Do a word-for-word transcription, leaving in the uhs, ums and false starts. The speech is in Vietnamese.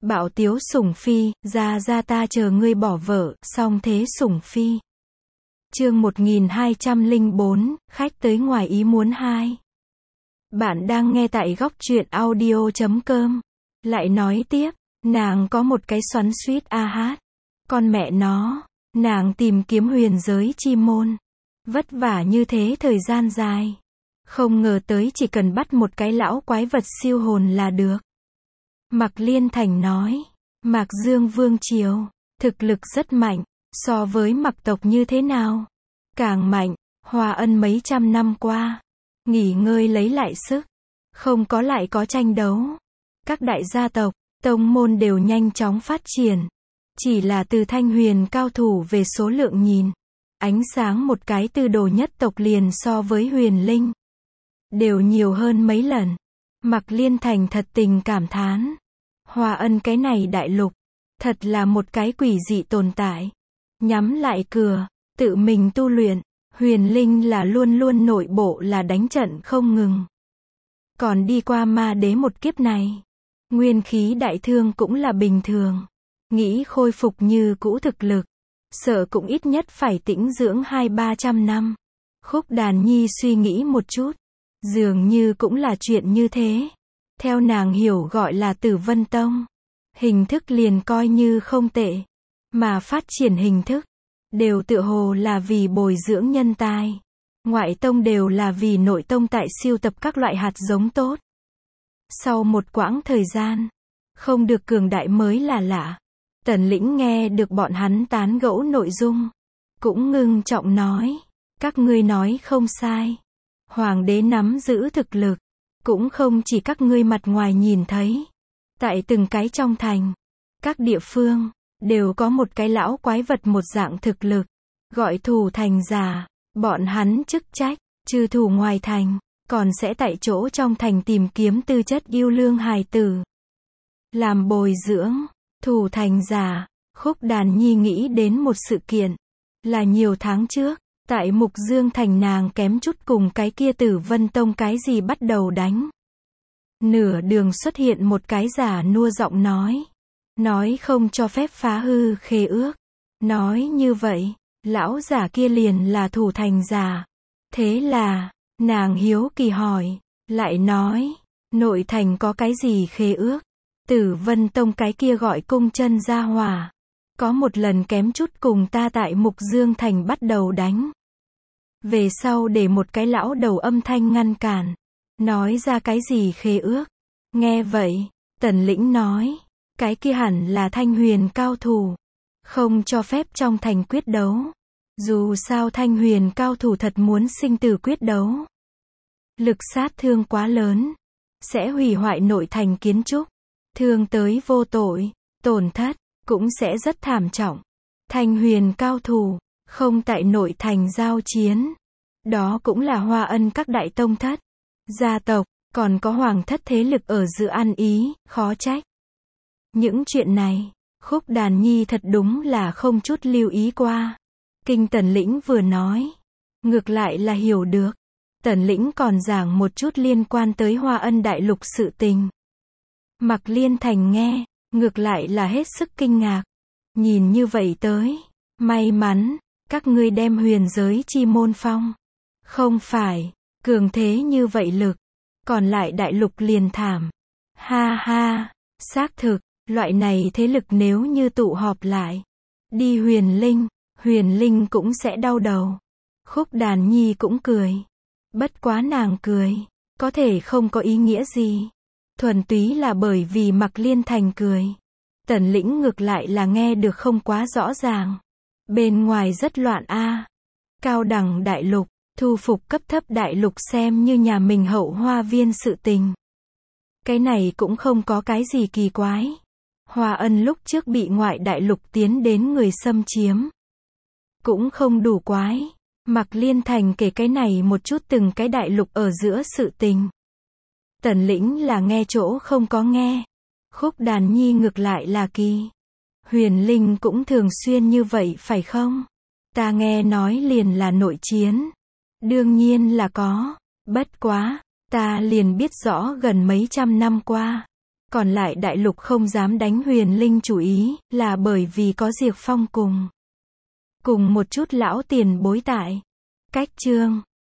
Bạo tiếu sủng phi, ra ra ta chờ ngươi bỏ vợ, song thế sủng phi. Chương một nghìn hai trăm lẻ bốn, khách tới ngoài ý muốn hai. Bạn đang nghe tại góc truyện audio chấm com. Lại nói tiếp, nàng có một cái xoắn xuýt a hát. Con mẹ nó, nàng tìm kiếm huyền giới chi môn. Vất vả như thế thời gian dài. Không ngờ tới chỉ cần bắt một cái lão quái vật siêu hồn là được. Mạc Liên Thành nói, Mạc Dương Vương Triều, thực lực rất mạnh, so với Mạc tộc như thế nào? Càng mạnh, Hoa Ân mấy trăm năm qua, nghỉ ngơi lấy lại sức, không có lại có tranh đấu. Các đại gia tộc, tông môn đều nhanh chóng phát triển. Chỉ là từ Thanh Huyền cao thủ về số lượng nhìn, ánh sáng một cái từ đồ nhất tộc liền so với Huyền Linh đều nhiều hơn mấy lần. Mạc Liên Thành thật tình cảm thán, Hoa Ân cái này đại lục, thật là một cái quỷ dị tồn tại. Nhắm lại cửa, tự mình tu luyện, Huyền Linh là luôn luôn nội bộ là đánh trận không ngừng. Còn đi qua ma đế một kiếp này, nguyên khí đại thương cũng là bình thường. Nghĩ khôi phục như cũ thực lực, sợ cũng ít nhất phải tĩnh dưỡng hai ba trăm năm. Khúc Đàn Nhi suy nghĩ một chút, dường như cũng là chuyện như thế. Theo nàng hiểu gọi là Tử Vân Tông, hình thức liền coi như không tệ, mà phát triển hình thức đều tựa hồ là vì bồi dưỡng nhân tài. Ngoại tông đều là vì nội tông tại siêu tập các loại hạt giống tốt. Sau một quãng thời gian, không được cường đại mới là lạ. Tần Lĩnh nghe được bọn hắn tán gẫu nội dung, cũng ngưng trọng nói, các ngươi nói không sai. Hoàng đế nắm giữ thực lực, cũng không chỉ các ngươi mặt ngoài nhìn thấy. Tại từng cái trong thành, các địa phương, đều có một cái lão quái vật một dạng thực lực, gọi thủ thành giả. Bọn hắn chức trách, trừ thủ ngoài thành, còn sẽ tại chỗ trong thành tìm kiếm tư chất yêu lương hài tử, làm bồi dưỡng. Thủ thành giả, Khúc Đàn Nhi nghĩ đến một sự kiện, là nhiều tháng trước, tại Mục Dương thành nàng kém chút cùng cái kia Tử Vân Tông cái gì bắt đầu đánh. Nửa đường xuất hiện một cái giả nua giọng nói, nói không cho phép phá hư khế ước. Nói như vậy, lão giả kia liền là thủ thành giả. Thế là, nàng hiếu kỳ hỏi, lại nói, nội thành có cái gì khế ước? Tử Vân Tông cái kia gọi cung chân gia hỏa, có một lần kém chút cùng ta tại Mục Dương thành bắt đầu đánh. Về sau để một cái lão đầu âm thanh ngăn cản, nói ra cái gì khế ước. Nghe vậy, Tần Lĩnh nói, cái kia hẳn là Thanh Huyền cao thủ, không cho phép trong thành quyết đấu. Dù sao Thanh Huyền cao thủ thật muốn sinh tử quyết đấu, lực sát thương quá lớn, sẽ hủy hoại nội thành kiến trúc, thương tới vô tội, tổn thất cũng sẽ rất thảm trọng. Thanh Huyền cao thủ không tại nội thành giao chiến, đó cũng là Hoa Ân các đại tông thất, gia tộc, còn có hoàng thất thế lực ở giữa ăn ý, khó trách. Những chuyện này, Khúc Đàn Nhi thật đúng là không chút lưu ý qua. Kinh Tần Lĩnh vừa nói, ngược lại là hiểu được. Tần Lĩnh còn giảng một chút liên quan tới Hoa Ân đại lục sự tình. Mạc Liên Thành nghe, ngược lại là hết sức kinh ngạc. Nhìn như vậy tới, may mắn, các ngươi đem huyền giới chi môn phong. Không phải, cường thế như vậy lực, còn lại đại lục liền thảm. Ha ha, xác thực, loại này thế lực nếu như tụ họp lại, đi Huyền Linh, Huyền Linh cũng sẽ đau đầu. Khúc Đàn Nhi cũng cười. Bất quá nàng cười, có thể không có ý nghĩa gì. Thuần túy là bởi vì Mạc Liên Thành cười. Tần Lĩnh ngược lại là nghe được không quá rõ ràng. Bên ngoài rất loạn a. Cao đẳng đại lục, thu phục cấp thấp đại lục xem như nhà mình hậu hoa viên sự tình. Cái này cũng không có cái gì kỳ quái. Hoa Ân lúc trước bị ngoại đại lục tiến đến người xâm chiếm, cũng không đủ quái. Mạc Liên Thành kể cái này một chút từng cái đại lục ở giữa sự tình. Tần Lĩnh là nghe chỗ không có nghe. Khúc Đàn Nhi ngược lại là kỳ. Huyền Linh cũng thường xuyên như vậy phải không? Ta nghe nói liền là nội chiến. Đương nhiên là có. Bất quá, ta liền biết rõ gần mấy trăm năm qua, Còn lại đại lục không dám đánh Huyền Linh chủ ý, là bởi vì có Diệp Phong cùng. Cùng một chút lão tiền bối tại. Cách chương